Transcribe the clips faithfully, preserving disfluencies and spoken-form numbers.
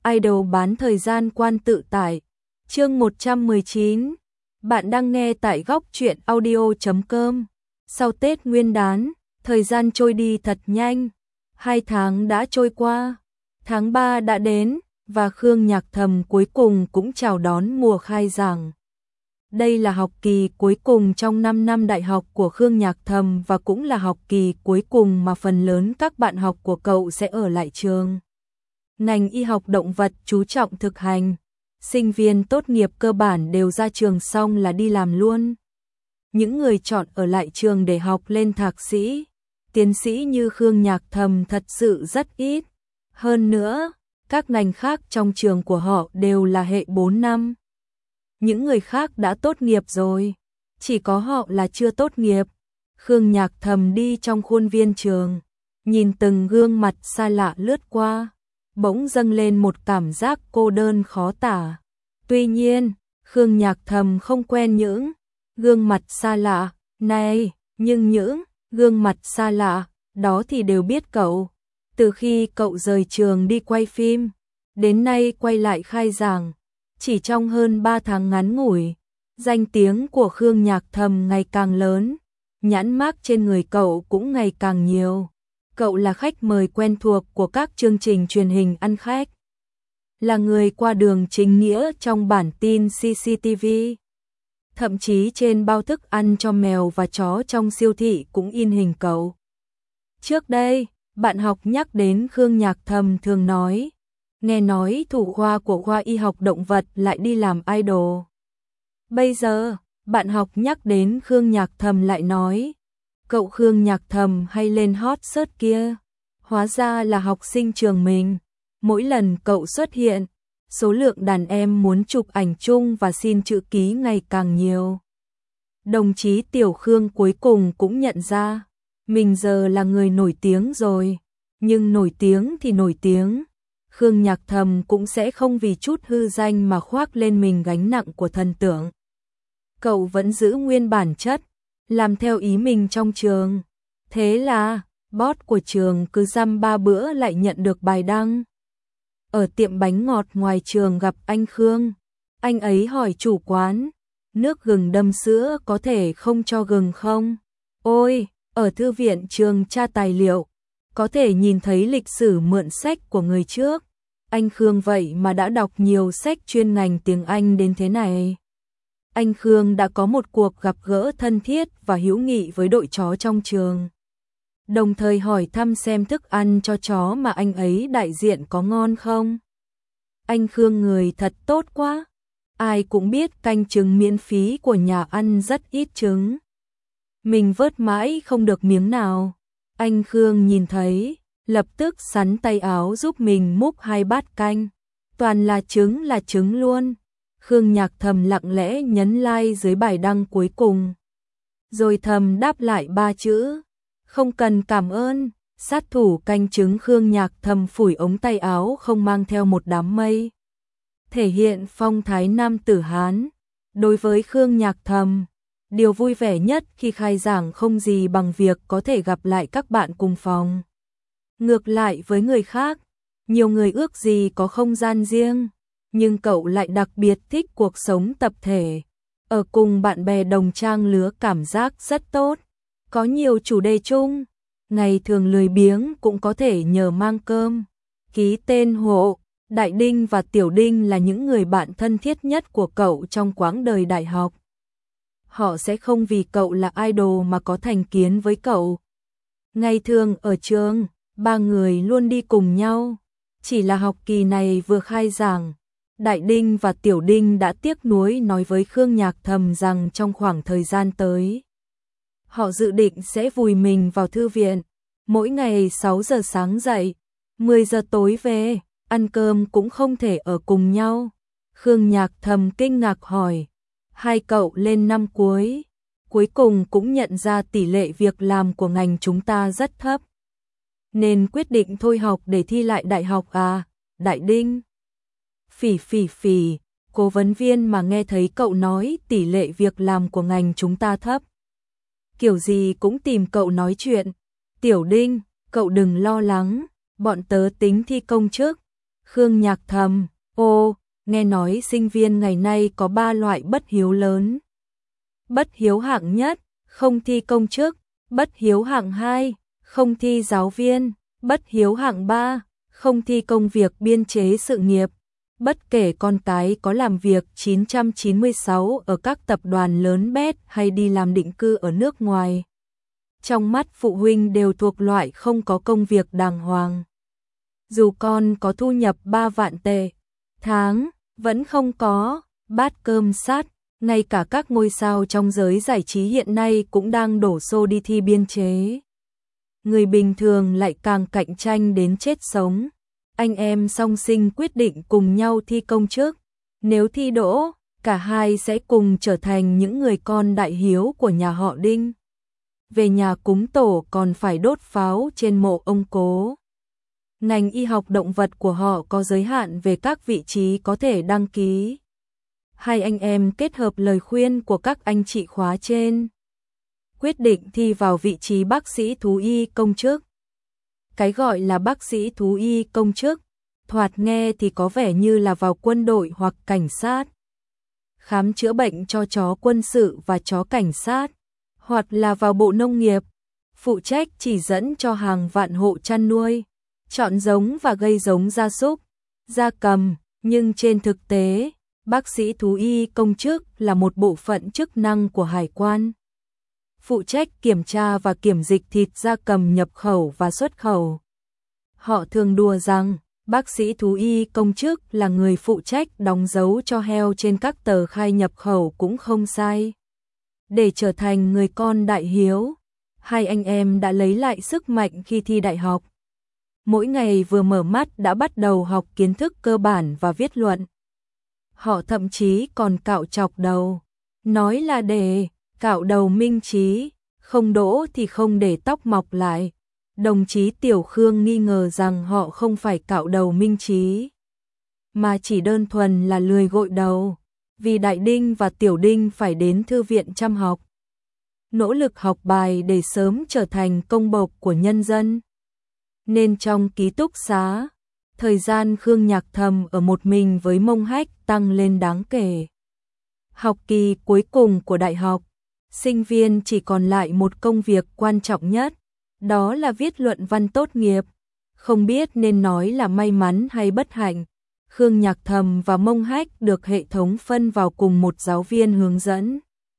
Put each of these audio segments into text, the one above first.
Idol bán thời gian quan tự tải. Chương một trăm mười chín. Bạn đang nghe tại góc truyện audio chấm com. Sau Tết Nguyên đán, thời gian trôi đi thật nhanh. Hai tháng đã trôi qua. Tháng ba đã đến, và Khương Nhạc Thầm cuối cùng cũng chào đón mùa khai giảng. Đây là học kỳ cuối cùng trong năm năm đại học của Khương Nhạc Thầm và cũng là học kỳ cuối cùng mà phần lớn các bạn học của cậu sẽ ở lại trường. Ngành y học động vật chú trọng thực hành, sinh viên tốt nghiệp cơ bản đều ra trường xong là đi làm luôn. Những người chọn ở lại trường để học lên thạc sĩ, tiến sĩ như Khương Nhạc Thầm thật sự rất ít. Hơn nữa, các ngành khác trong trường của họ đều là hệ bốn năm. Những người khác đã tốt nghiệp rồi, chỉ có họ là chưa tốt nghiệp. Khương Nhạc Thầm đi trong khuôn viên trường, nhìn từng gương mặt xa lạ lướt qua, bỗng dâng lên một cảm giác cô đơn khó tả. Tuy nhiên, Khương Nhạc Thầm không quen những gương mặt xa lạ này, nhưng những gương mặt xa lạ đó thì đều biết cậu. Từ khi cậu rời trường đi quay phim, đến nay quay lại khai giảng, chỉ trong hơn ba tháng ngắn ngủi, danh tiếng của Khương Nhạc Thầm ngày càng lớn, nhãn mác trên người cậu cũng ngày càng nhiều. Cậu là khách mời quen thuộc của các chương trình truyền hình ăn khách, là người qua đường chính nghĩa trong bản tin xê xê tê vê. Thậm chí trên bao thức ăn cho mèo và chó trong siêu thị cũng in hình cậu. Trước đây, bạn học nhắc đến Khương Nhạc Thầm thường nói, nghe nói thủ khoa của khoa y học động vật lại đi làm idol. Bây giờ, bạn học nhắc đến Khương Nhạc Thầm lại nói, cậu Khương Nhạc Thầm hay lên hot search kia, hóa ra là học sinh trường mình. Mỗi lần cậu xuất hiện, số lượng đàn em muốn chụp ảnh chung và xin chữ ký ngày càng nhiều. Đồng chí Tiểu Khương cuối cùng cũng nhận ra, mình giờ là người nổi tiếng rồi, nhưng nổi tiếng thì nổi tiếng. Khương Nhạc Thầm cũng sẽ không vì chút hư danh mà khoác lên mình gánh nặng của thần tượng. Cậu vẫn giữ nguyên bản chất, làm theo ý mình trong trường. Thế là, boss của trường cứ dăm ba bữa lại nhận được bài đăng. Ở tiệm bánh ngọt ngoài trường gặp anh Khương, anh ấy hỏi chủ quán, nước gừng đâm sữa có thể không cho gừng không? Ôi, ở thư viện trường tra tài liệu, có thể nhìn thấy lịch sử mượn sách của người trước. Anh Khương vậy mà đã đọc nhiều sách chuyên ngành tiếng Anh đến thế này. Anh Khương đã có một cuộc gặp gỡ thân thiết và hữu nghị với đội chó trong trường, đồng thời hỏi thăm xem thức ăn cho chó mà anh ấy đại diện có ngon không. Anh Khương người thật tốt quá. Ai cũng biết canh trứng miễn phí của nhà ăn rất ít trứng, mình vớt mãi không được miếng nào. Anh Khương nhìn thấy, lập tức xắn tay áo giúp mình múc hai bát canh, toàn là trứng là trứng luôn. Khương Nhạc Thầm lặng lẽ nhấn like dưới bài đăng cuối cùng, rồi thầm đáp lại ba chữ, không cần cảm ơn. Sát thủ canh trứng Khương Nhạc Thầm phủi ống tay áo không mang theo một đám mây, thể hiện phong thái nam tử Hán. Đối với Khương Nhạc Thầm, điều vui vẻ nhất khi khai giảng không gì bằng việc có thể gặp lại các bạn cùng phòng. Ngược lại với người khác, nhiều người ước gì có không gian riêng, nhưng cậu lại đặc biệt thích cuộc sống tập thể. Ở cùng bạn bè đồng trang lứa cảm giác rất tốt, có nhiều chủ đề chung, ngày thường lười biếng cũng có thể nhờ mang cơm. Ký tên hộ, Đại Đinh và Tiểu Đinh là những người bạn thân thiết nhất của cậu trong quãng đời đại học. Họ sẽ không vì cậu là idol mà có thành kiến với cậu. Ngày thường ở trường, ba người luôn đi cùng nhau. Chỉ là học kỳ này vừa khai giảng, Đại Đinh và Tiểu Đinh đã tiếc nuối nói với Khương Nhạc Thầm rằng trong khoảng thời gian tới, họ dự định sẽ vùi mình vào thư viện, mỗi ngày sáu giờ sáng dậy, mười giờ tối về, ăn cơm cũng không thể ở cùng nhau. Khương Nhạc Thầm kinh ngạc hỏi, hai cậu lên năm cuối, cuối cùng cũng nhận ra tỷ lệ việc làm của ngành chúng ta rất thấp, nên quyết định thôi học để thi lại đại học à? Đại Đinh phỉ phỉ phỉ, cố vấn viên mà nghe thấy cậu nói tỷ lệ việc làm của ngành chúng ta thấp, kiểu gì cũng tìm cậu nói chuyện. Tiểu Đinh, cậu đừng lo lắng, bọn tớ tính thi công chức, Khương Nhạc thầm, ô, nghe nói sinh viên ngày nay có ba loại bất hiếu lớn. Bất hiếu hạng nhất, không thi công chức, bất hiếu hạng hai, không thi giáo viên, bất hiếu hạng ba, không thi công việc biên chế sự nghiệp. Bất kể con cái có làm việc chín trăm chín mươi sáu ở các tập đoàn lớn bét hay đi làm định cư ở nước ngoài, trong mắt phụ huynh đều thuộc loại không có công việc đàng hoàng. Dù con có thu nhập ba vạn tệ tháng, vẫn không có bát cơm sát. Ngay cả các ngôi sao trong giới giải trí hiện nay cũng đang đổ xô đi thi biên chế. Người bình thường lại càng cạnh tranh đến chết sống. Anh em song sinh quyết định cùng nhau thi công chức. Nếu thi đỗ, cả hai sẽ cùng trở thành những người con đại hiếu của nhà họ Đinh. Về nhà cúng tổ còn phải đốt pháo trên mộ ông cố. Ngành y học động vật của họ có giới hạn về các vị trí có thể đăng ký. Hai anh em kết hợp lời khuyên của các anh chị khóa trên, quyết định thi vào vị trí bác sĩ thú y công chức. Cái gọi là bác sĩ thú y công chức, thoạt nghe thì có vẻ như là vào quân đội hoặc cảnh sát, khám chữa bệnh cho chó quân sự và chó cảnh sát, hoặc là vào bộ nông nghiệp, phụ trách chỉ dẫn cho hàng vạn hộ chăn nuôi, chọn giống và gây giống gia súc, gia cầm. Nhưng trên thực tế, bác sĩ thú y công chức là một bộ phận chức năng của hải quan, phụ trách kiểm tra và kiểm dịch thịt gia cầm nhập khẩu và xuất khẩu. Họ thường đùa rằng bác sĩ thú y công chức là người phụ trách đóng dấu cho heo trên các tờ khai nhập khẩu cũng không sai. Để trở thành người con đại hiếu, hai anh em đã lấy lại sức mạnh khi thi đại học. Mỗi ngày vừa mở mắt đã bắt đầu học kiến thức cơ bản và viết luận. Họ thậm chí còn cạo chọc đầu, nói là để cạo đầu minh trí, không đỗ thì không để tóc mọc lại. Đồng chí Tiểu Khương nghi ngờ rằng họ không phải cạo đầu minh trí, mà chỉ đơn thuần là lười gội đầu, vì Đại Đinh và Tiểu Đinh phải đến thư viện chăm học, nỗ lực học bài để sớm trở thành công bộc của nhân dân. Nên trong ký túc xá, thời gian Khương Nhạc Thầm ở một mình với Mông Hách tăng lên đáng kể. Học kỳ cuối cùng của đại học, sinh viên chỉ còn lại một công việc quan trọng nhất, đó là viết luận văn tốt nghiệp. Không biết nên nói là may mắn hay bất hạnh, Khương Nhạc Thầm và Mông Hách được hệ thống phân vào cùng một giáo viên hướng dẫn.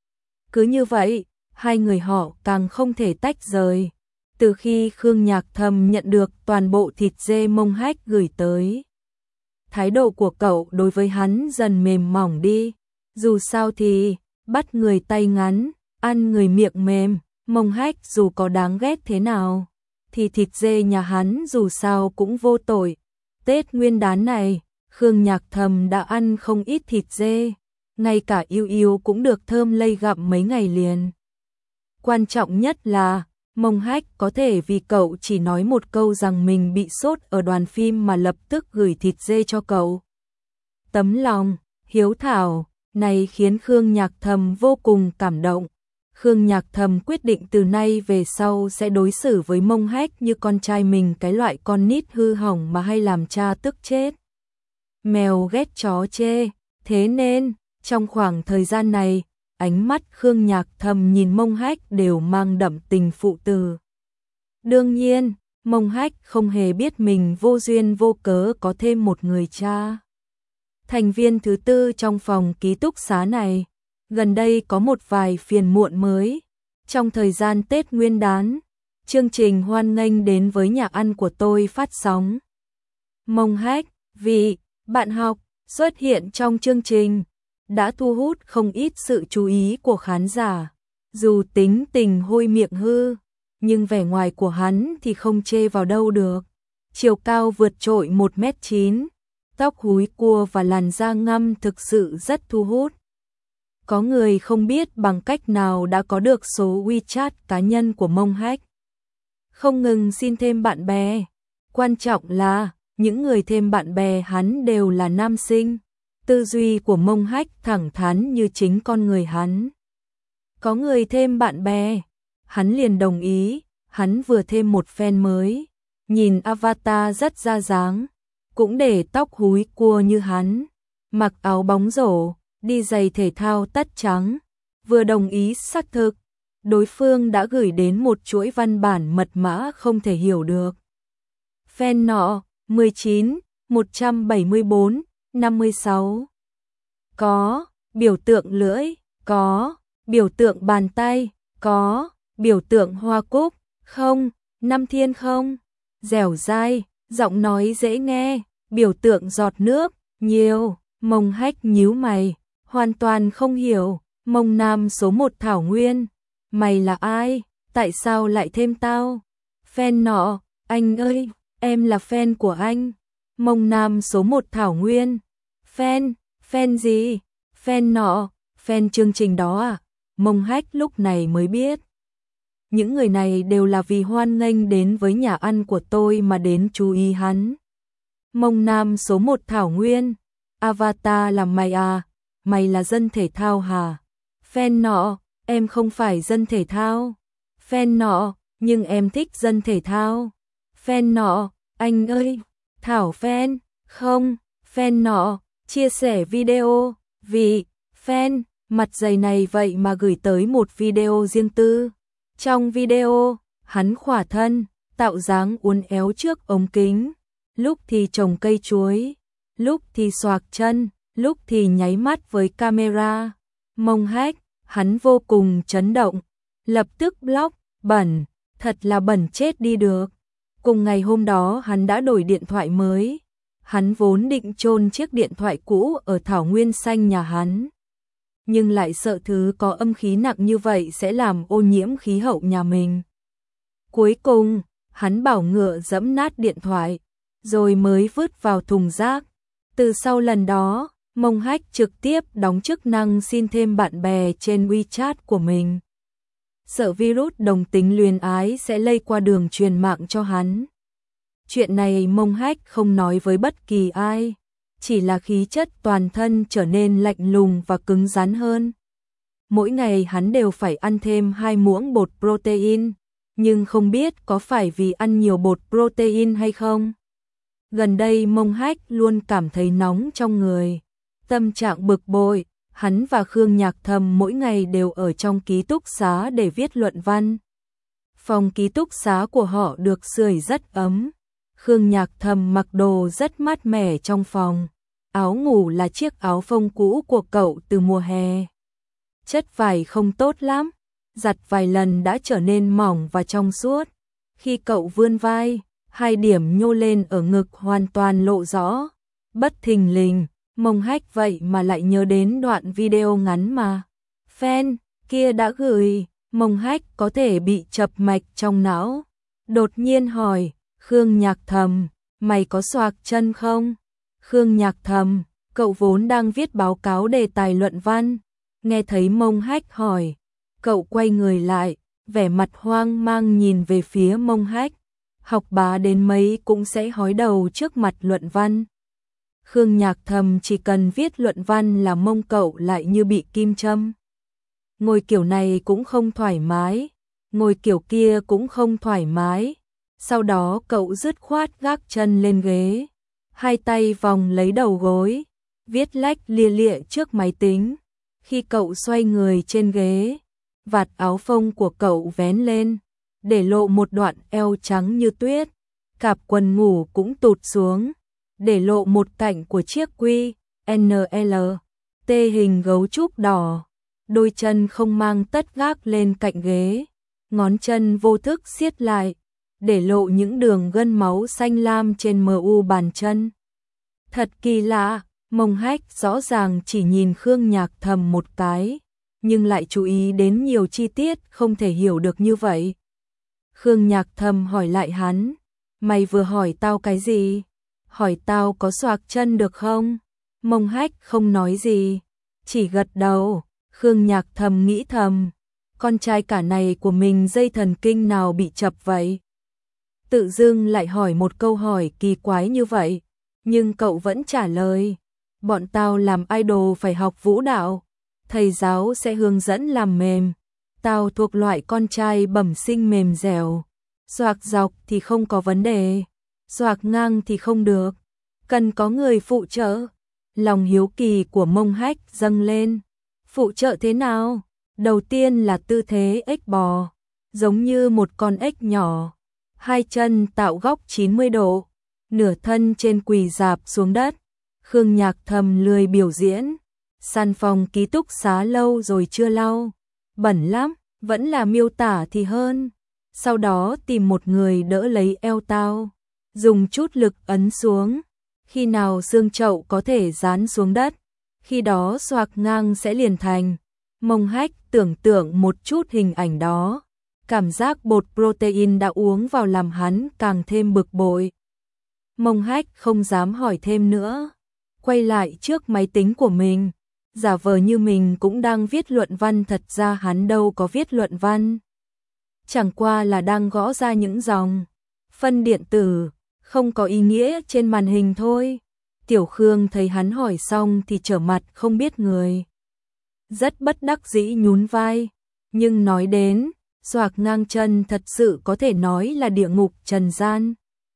Cứ như vậy, hai người họ càng không thể tách rời. Từ khi Khương Nhạc Thầm nhận được toàn bộ thịt dê Mông Hách gửi tới, thái độ của cậu đối với hắn dần mềm mỏng đi. Dù sao thì, bắt người tay ngắn, ăn người miệng mềm. Mông Hách dù có đáng ghét thế nào, thì thịt dê nhà hắn dù sao cũng vô tội. Tết Nguyên đán này, Khương Nhạc Thầm đã ăn không ít thịt dê, ngay cả Yêu Yêu cũng được thơm lây gặm mấy ngày liền. Quan trọng nhất là, Mông Hách có thể vì cậu chỉ nói một câu rằng mình bị sốt ở đoàn phim mà lập tức gửi thịt dê cho cậu. Tấm lòng, hiếu thảo, này khiến Khương Nhạc Thầm vô cùng cảm động. Khương Nhạc Thầm quyết định từ nay về sau sẽ đối xử với Mông Hách như con trai mình, cái loại con nít hư hỏng mà hay làm cha tức chết. Mèo ghét chó chê, thế nên, trong khoảng thời gian này, ánh mắt Khương Nhạc Thầm nhìn Mông Hách đều mang đậm tình phụ tử. Đương nhiên, Mông Hách không hề biết mình vô duyên vô cớ có thêm một người cha. Thành viên thứ tư trong phòng ký túc xá này, gần đây có một vài phiền muộn mới. Trong thời gian Tết Nguyên đán, chương trình hoan nghênh đến với nhà ăn của tôi phát sóng. Mông Hách, vị bạn học xuất hiện trong chương trình, đã thu hút không ít sự chú ý của khán giả. Dù tính tình hôi miệng hư, nhưng vẻ ngoài của hắn thì không chê vào đâu được. Chiều cao vượt trội một mét chín, tóc húi cua và làn da ngăm thực sự rất thu hút. Có người không biết bằng cách nào đã có được số WeChat cá nhân của Mông Hách. Không ngừng xin thêm bạn bè. Quan trọng là, những người thêm bạn bè hắn đều là nam sinh. Tư duy của Mông Hách thẳng thắn như chính con người hắn. Có người thêm bạn bè, hắn liền đồng ý. Hắn vừa thêm một fan mới, nhìn avatar rất ra dáng, cũng để tóc húi cua như hắn, mặc áo bóng rổ, đi giày thể thao tất trắng, vừa đồng ý xác thực, đối phương đã gửi đến một chuỗi văn bản mật mã không thể hiểu được. Fan nọ, mười chín, một trăm bảy mươi tư, năm mươi sáu. Có, biểu tượng lưỡi, có, biểu tượng bàn tay, có, biểu tượng hoa cúc, không, năm thiên không, dẻo dai, giọng nói dễ nghe, biểu tượng giọt nước, nhiều, Mông Hách nhíu mày, hoàn toàn không hiểu, Mông Nam số một Thảo Nguyên, mày là ai, tại sao lại thêm tao? Fan nọ, anh ơi, em là fan của anh. Mông Nam số một Thảo Nguyên, fan, fan gì? Fan nọ, fan chương trình đó à? Mông Hách lúc này mới biết. Những người này đều là vì hoan nghênh đến với nhà ăn của tôi mà đến chú ý hắn. Mông Nam số một Thảo Nguyên, avatar là mày à? Mày là dân thể thao hả? Fan nọ, em không phải dân thể thao. Fan nọ, nhưng em thích dân thể thao. Fan nọ, anh ơi, Thảo fan, không, fan nọ, chia sẻ video, vì, fan, mặt dày này vậy mà gửi tới một video riêng tư. Trong video, hắn khỏa thân, tạo dáng uốn éo trước ống kính, lúc thì trồng cây chuối, lúc thì xoạc chân, lúc thì nháy mắt với camera. Mông Hách, hắn vô cùng chấn động, lập tức block, bẩn, thật là bẩn chết đi được. Cùng ngày hôm đó hắn đã đổi điện thoại mới, hắn vốn định chôn chiếc điện thoại cũ ở Thảo Nguyên xanh nhà hắn. Nhưng lại sợ thứ có âm khí nặng như vậy sẽ làm ô nhiễm khí hậu nhà mình. Cuối cùng, hắn bảo ngựa dẫm nát điện thoại, rồi mới vứt vào thùng rác. Từ sau lần đó, Mông Hách trực tiếp đóng chức năng xin thêm bạn bè trên WeChat của mình. Sợ virus đồng tính luyến ái sẽ lây qua đường truyền mạng cho hắn. Chuyện này Mông Hách không nói với bất kỳ ai, chỉ là khí chất toàn thân trở nên lạnh lùng và cứng rắn hơn. Mỗi ngày hắn đều phải ăn thêm hai muỗng bột protein, nhưng không biết có phải vì ăn nhiều bột protein hay không. Gần đây Mông Hách luôn cảm thấy nóng trong người, tâm trạng bực bội, hắn và Khương Nhạc Thầm mỗi ngày đều ở trong ký túc xá để viết luận văn. Phòng ký túc xá của họ được sưởi rất ấm. Khương Nhạc Thầm mặc đồ rất mát mẻ trong phòng. Áo ngủ là chiếc áo phông cũ của cậu từ mùa hè. Chất vải không tốt lắm, giặt vài lần đã trở nên mỏng và trong suốt. Khi cậu vươn vai, hai điểm nhô lên ở ngực hoàn toàn lộ rõ. Bất thình lình, Mông Hách vậy mà lại nhớ đến đoạn video ngắn mà fan kia đã gửi. Mông Hách có thể bị chập mạch trong não. Đột nhiên hỏi, Khương Nhạc Thầm, mày có xoạc chân không? Khương Nhạc Thầm, cậu vốn đang viết báo cáo đề tài luận văn. Nghe thấy Mông Hách hỏi, cậu quay người lại, vẻ mặt hoang mang nhìn về phía Mông Hách. Học bá đến mấy cũng sẽ hói đầu trước mặt luận văn. Khương Nhạc Thầm chỉ cần viết luận văn là mông cậu lại như bị kim châm. Ngồi kiểu này cũng không thoải mái, ngồi kiểu kia cũng không thoải mái. Sau đó cậu dứt khoát gác chân lên ghế, hai tay vòng lấy đầu gối, viết lách lia lịa trước máy tính. Khi cậu xoay người trên ghế, vạt áo phông của cậu vén lên, để lộ một đoạn eo trắng như tuyết. Cạp quần ngủ cũng tụt xuống, để lộ một cạnh của chiếc quy en lờ tê hình gấu trúc đỏ. Đôi chân không mang tất gác lên cạnh ghế, ngón chân vô thức siết lại, để lộ những đường gân máu xanh lam trên mờ u bàn chân. Thật kỳ lạ, Mông Hách rõ ràng chỉ nhìn Khương Nhạc Thầm một cái, nhưng lại chú ý đến nhiều chi tiết không thể hiểu được như vậy. Khương Nhạc Thầm hỏi lại hắn, mày vừa hỏi tao cái gì? Hỏi tao có xoạc chân được không? Mông Hách không nói gì, chỉ gật đầu. Khương Nhạc Thầm nghĩ thầm, con trai cả này của mình dây thần kinh nào bị chập vậy? Tự dưng lại hỏi một câu hỏi kỳ quái như vậy, nhưng cậu vẫn trả lời, bọn tao làm idol phải học vũ đạo, thầy giáo sẽ hướng dẫn làm mềm, tao thuộc loại con trai bẩm sinh mềm dẻo, xoạc dọc thì không có vấn đề, xoạc ngang thì không được. cần có người phụ trợ. Lòng hiếu kỳ của Mông Hách dâng lên. Phụ trợ thế nào? Đầu tiên là tư thế ếch bò, giống như một con ếch nhỏ, hai chân tạo góc chín mươi độ, nửa thân trên quỳ rạp xuống đất. Khương Nhạc Thầm lười biểu diễn, sàn phòng ký túc xá lâu rồi chưa lau, bẩn lắm, vẫn là miêu tả thì hơn. Sau đó tìm một người đỡ lấy eo tao, dùng chút lực ấn xuống, khi nào xương chậu có thể dán xuống đất, khi đó xoạc ngang sẽ liền thành. Mông Hách tưởng tượng một chút hình ảnh đó, cảm giác bột protein đã uống vào làm hắn càng thêm bực bội. Mông Hách không dám hỏi thêm nữa, quay lại trước máy tính của mình, giả vờ như mình cũng đang viết luận văn, thật ra hắn đâu có viết luận văn. Chẳng qua là đang gõ ra những dòng phân điện tử, không có ý nghĩa trên màn hình thôi. Tiểu Khương thấy hắn hỏi xong thì trở mặt không biết người. Rất bất đắc dĩ nhún vai, nhưng nói đến, xoạc ngang chân thật sự có thể nói là địa ngục trần gian.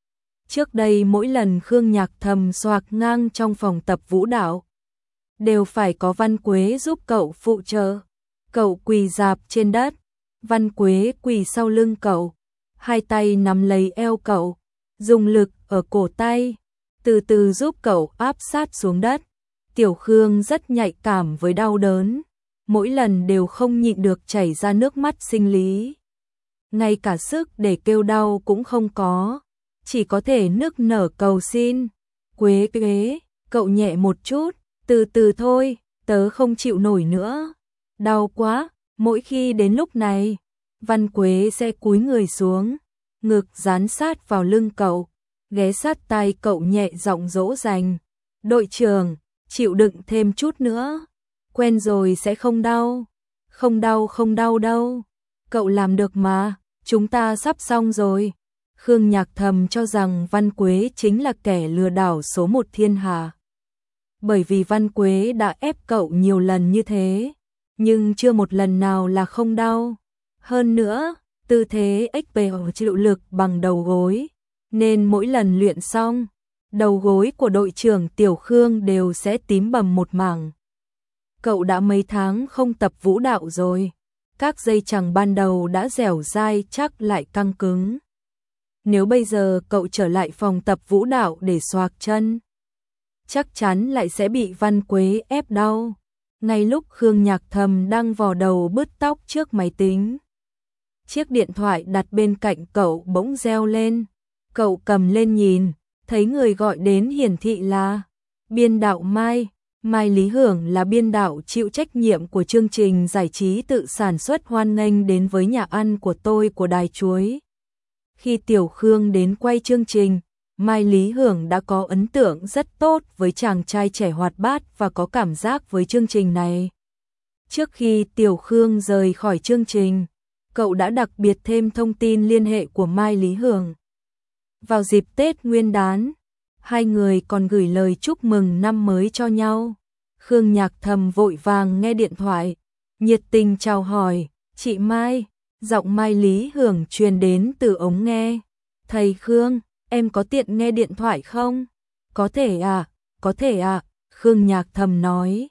Trước đây mỗi lần Khương Nhạc Thầm xoạc ngang trong phòng tập vũ đạo, đều phải có Văn Quế giúp cậu phụ trợ. Cậu quỳ rạp trên đất, Văn Quế quỳ sau lưng cậu, hai tay nắm lấy eo cậu, dùng lực ở cổ tay, từ từ giúp cậu áp sát xuống đất. Tiểu Khương rất nhạy cảm với đau đớn, mỗi lần đều không nhịn được chảy ra nước mắt sinh lý. Ngay cả sức để kêu đau cũng không có, chỉ có thể nức nở cầu xin. Quế Quế, cậu nhẹ một chút, từ từ thôi, tớ không chịu nổi nữa. Đau quá, mỗi khi đến lúc này, Văn Quế sẽ cúi người xuống, ngực dán sát vào lưng cậu, ghé sát tai cậu nhẹ giọng dỗ dành. Đội trưởng, chịu đựng thêm chút nữa, quen rồi sẽ không đau. Không đau không đau đâu, cậu làm được mà, chúng ta sắp xong rồi. Khương Nhạc Thầm cho rằng Văn Quế chính là kẻ lừa đảo số một thiên hạ. Bởi vì Văn Quế đã ép cậu nhiều lần như thế, nhưng chưa một lần nào là không đau. Hơn nữa, tư thế ếch bèo chịu lực bằng đầu gối, nên mỗi lần luyện xong, đầu gối của đội trưởng Tiểu Khương đều sẽ tím bầm một mảng. Cậu đã mấy tháng không tập vũ đạo rồi, các dây chằng ban đầu đã dẻo dai chắc lại căng cứng. Nếu bây giờ cậu trở lại phòng tập vũ đạo để xoạc chân, chắc chắn lại sẽ bị Văn Quế ép đau. Ngay lúc Khương Nhạc Thầm đang vò đầu bứt tóc trước máy tính, chiếc điện thoại đặt bên cạnh cậu bỗng reo lên. Cậu cầm lên nhìn, thấy người gọi đến hiển thị là biên đạo Mai. Mai Lý Hưởng là biên đạo chịu trách nhiệm của chương trình giải trí tự sản xuất Hoan nghênh đến với nhà ăn của tôi của Đài Chuối. Khi Tiểu Khương đến quay chương trình, Mai Lý Hưởng đã có ấn tượng rất tốt với chàng trai trẻ hoạt bát và có cảm giác với chương trình này. Trước khi Tiểu Khương rời khỏi chương trình, cậu đã đặc biệt thêm thông tin liên hệ của Mai Lý Hưởng. Vào dịp Tết Nguyên đán, hai người còn gửi lời chúc mừng năm mới cho nhau. Khương Nhạc Thầm vội vàng nghe điện thoại, nhiệt tình chào hỏi, chị Mai. Giọng Mai Lý Hưởng truyền đến từ ống nghe. Thầy Khương, em có tiện nghe điện thoại không? Có thể à, có thể à, Khương Nhạc Thầm nói.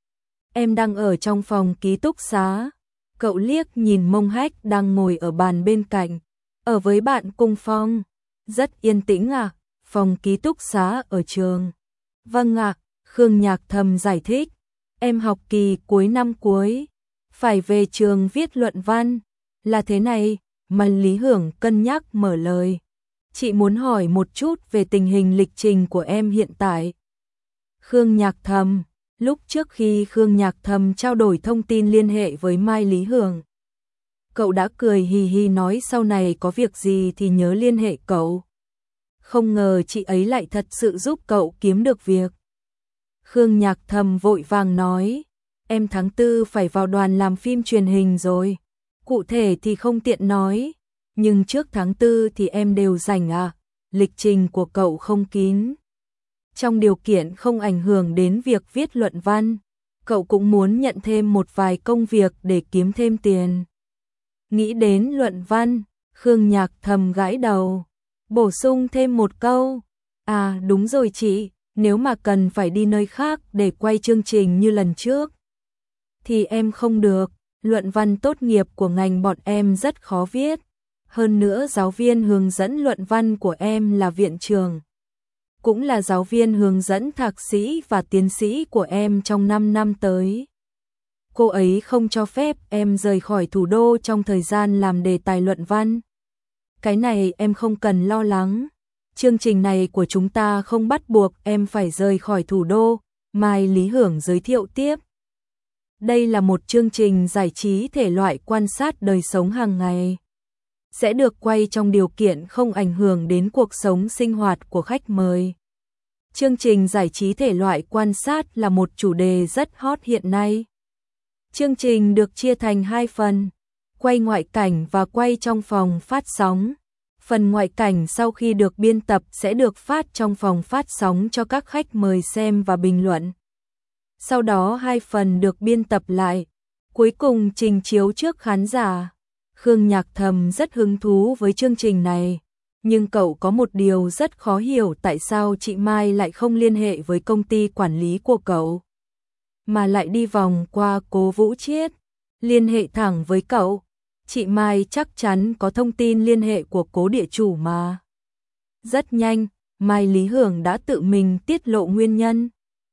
Em đang ở trong phòng ký túc xá. Cậu liếc nhìn Mông Hách đang ngồi ở bàn bên cạnh, ở với bạn cùng phòng. Rất yên tĩnh à, phòng ký túc xá ở trường. Vâng ạ, Khương Nhạc Thầm giải thích. Em học kỳ cuối năm cuối, phải về trường viết luận văn. Là thế này, Mai Lý Hưởng cân nhắc mở lời. Chị muốn hỏi một chút về tình hình lịch trình của em hiện tại. Khương Nhạc Thầm, lúc trước khi Khương Nhạc Thầm trao đổi thông tin liên hệ với Mai Lý Hưởng, cậu đã cười hì hì nói sau này có việc gì thì nhớ liên hệ cậu. Không ngờ chị ấy lại thật sự giúp cậu kiếm được việc. Khương Nhạc Thầm vội vàng nói, em tháng tư phải vào đoàn làm phim truyền hình rồi. Cụ thể thì không tiện nói, nhưng trước tháng tư thì em đều rảnh à, lịch trình của cậu không kín. Trong điều kiện không ảnh hưởng đến việc viết luận văn, cậu cũng muốn nhận thêm một vài công việc để kiếm thêm tiền. Nghĩ đến luận văn, Khương Nhạc Thầm gãi đầu, bổ sung thêm một câu. À đúng rồi chị, nếu mà cần phải đi nơi khác để quay chương trình như lần trước thì em không được, luận văn tốt nghiệp của ngành bọn em rất khó viết. Hơn nữa giáo viên hướng dẫn luận văn của em là viện trưởng, cũng là giáo viên hướng dẫn thạc sĩ và tiến sĩ của em trong năm năm tới. Cô ấy không cho phép em rời khỏi thủ đô trong thời gian làm đề tài luận văn. Cái này em không cần lo lắng. Chương trình này của chúng ta không bắt buộc em phải rời khỏi thủ đô, Mai Lý Hưởng giới thiệu tiếp. Đây là một chương trình giải trí thể loại quan sát đời sống hàng ngày. Sẽ được quay trong điều kiện không ảnh hưởng đến cuộc sống sinh hoạt của khách mời. Chương trình giải trí thể loại quan sát là một chủ đề rất hot hiện nay. Chương trình được chia thành hai phần, quay ngoại cảnh và quay trong phòng phát sóng. Phần ngoại cảnh sau khi được biên tập sẽ được phát trong phòng phát sóng cho các khách mời xem và bình luận. Sau đó hai phần được biên tập lại, cuối cùng trình chiếu trước khán giả. Khương Nhạc Thầm rất hứng thú với chương trình này, nhưng cậu có một điều rất khó hiểu, tại sao chị Mai lại không liên hệ với công ty quản lý của cậu, mà lại đi vòng qua Cố Vũ Chiết, liên hệ thẳng với cậu. Chị Mai chắc chắn có thông tin liên hệ của Cố địa chủ mà. Rất nhanh, Mai Lý Hưởng đã tự mình tiết lộ nguyên nhân.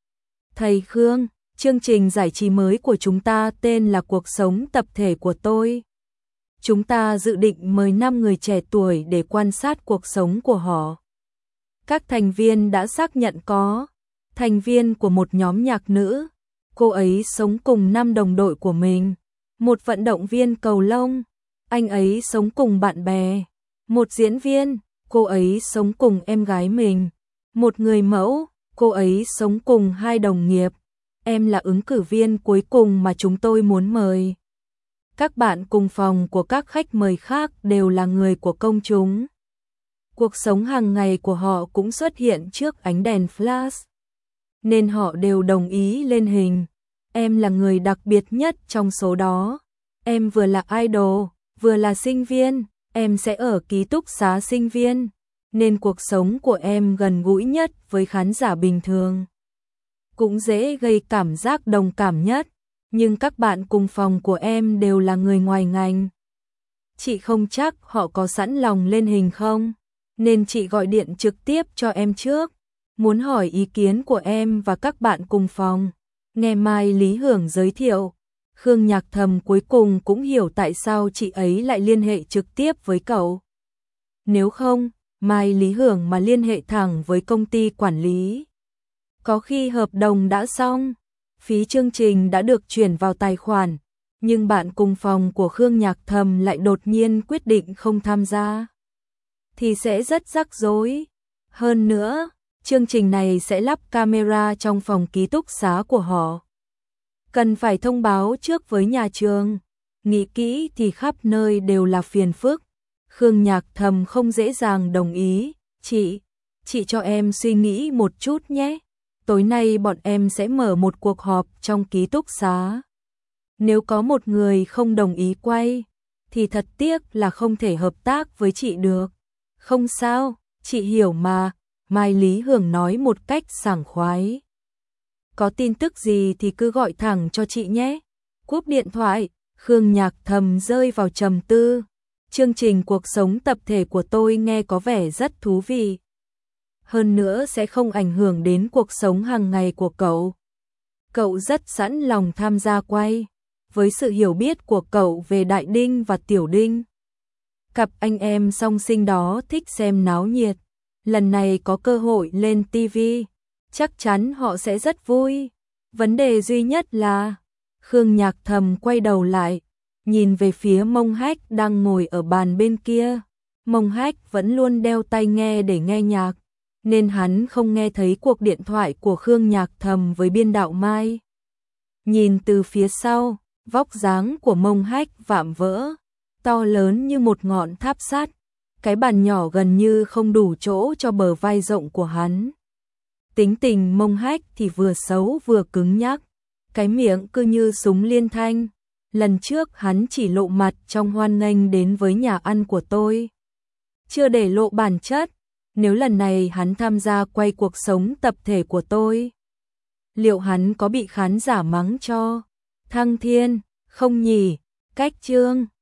Thầy Khương, chương trình giải trí mới của chúng ta tên là Cuộc sống tập thể của tôi. Chúng ta dự định mời năm người trẻ tuổi để quan sát cuộc sống của họ. Các thành viên đã xác nhận có thành viên của một nhóm nhạc nữ. Cô ấy sống cùng năm đồng đội của mình. Một vận động viên cầu lông, anh ấy sống cùng bạn bè. Một diễn viên, cô ấy sống cùng em gái mình. Một người mẫu, cô ấy sống cùng hai đồng nghiệp. Em là ứng cử viên cuối cùng mà chúng tôi muốn mời. Các bạn cùng phòng của các khách mời khác đều là người của công chúng. Cuộc sống hàng ngày của họ cũng xuất hiện trước ánh đèn flash, nên họ đều đồng ý lên hình. Em là người đặc biệt nhất trong số đó. Em vừa là idol, vừa là sinh viên. Em sẽ ở ký túc xá sinh viên, nên cuộc sống của em gần gũi nhất với khán giả bình thường, cũng dễ gây cảm giác đồng cảm nhất. Nhưng các bạn cùng phòng của em đều là người ngoài ngành. Chị không chắc họ có sẵn lòng lên hình không, nên chị gọi điện trực tiếp cho em trước, muốn hỏi ý kiến của em và các bạn cùng phòng. Nghe Mai Lý Hưởng giới thiệu, Khương Nhạc Thầm cuối cùng cũng hiểu tại sao chị ấy lại liên hệ trực tiếp với cậu. Nếu không, Mai Lý Hưởng mà liên hệ thẳng với công ty quản lý, có khi hợp đồng đã xong, phí chương trình đã được chuyển vào tài khoản, nhưng bạn cùng phòng của Khương Nhạc Thầm lại đột nhiên quyết định không tham gia, thì sẽ rất rắc rối. Hơn nữa, chương trình này sẽ lắp camera trong phòng ký túc xá của họ. Cần phải thông báo trước với nhà trường, nghĩ kỹ thì khắp nơi đều là phiền phức. Khương Nhạc Thầm không dễ dàng đồng ý. Chị, chị cho em suy nghĩ một chút nhé. Tối nay bọn em sẽ mở một cuộc họp trong ký túc xá. Nếu có một người không đồng ý quay, thì thật tiếc là không thể hợp tác với chị được. Không sao, chị hiểu mà, Mai Lý Hưởng nói một cách sảng khoái. Có tin tức gì thì cứ gọi thẳng cho chị nhé. Cúp điện thoại, Khương Nhạc Thầm rơi vào trầm tư. Chương trình cuộc sống tập thể của tôi nghe có vẻ rất thú vị. Hơn nữa sẽ không ảnh hưởng đến cuộc sống hàng ngày của cậu. Cậu rất sẵn lòng tham gia quay, với sự hiểu biết của cậu về Đại Đinh và Tiểu Đinh. Cặp anh em song sinh đó thích xem náo nhiệt. Lần này có cơ hội lên ti vi, chắc chắn họ sẽ rất vui. Vấn đề duy nhất là, Khương Nhạc Thầm quay đầu lại, nhìn về phía Mông Hách đang ngồi ở bàn bên kia. Mông Hách vẫn luôn đeo tai nghe để nghe nhạc, nên hắn không nghe thấy cuộc điện thoại của Khương Nhạc Thầm với biên đạo Mai. Nhìn từ phía sau, vóc dáng của Mông Hách vạm vỡ, to lớn như một ngọn tháp sắt. Cái bàn nhỏ gần như không đủ chỗ cho bờ vai rộng của hắn. Tính tình Mông Hách thì vừa xấu vừa cứng nhắc, cái miệng cứ như súng liên thanh. Lần trước hắn chỉ lộ mặt trong hoan nghênh đến với nhà ăn của tôi, chưa để lộ bản chất, nếu lần này hắn tham gia quay cuộc sống tập thể của tôi, liệu hắn có bị khán giả mắng cho thăng thiên không nhỉ? Cách chương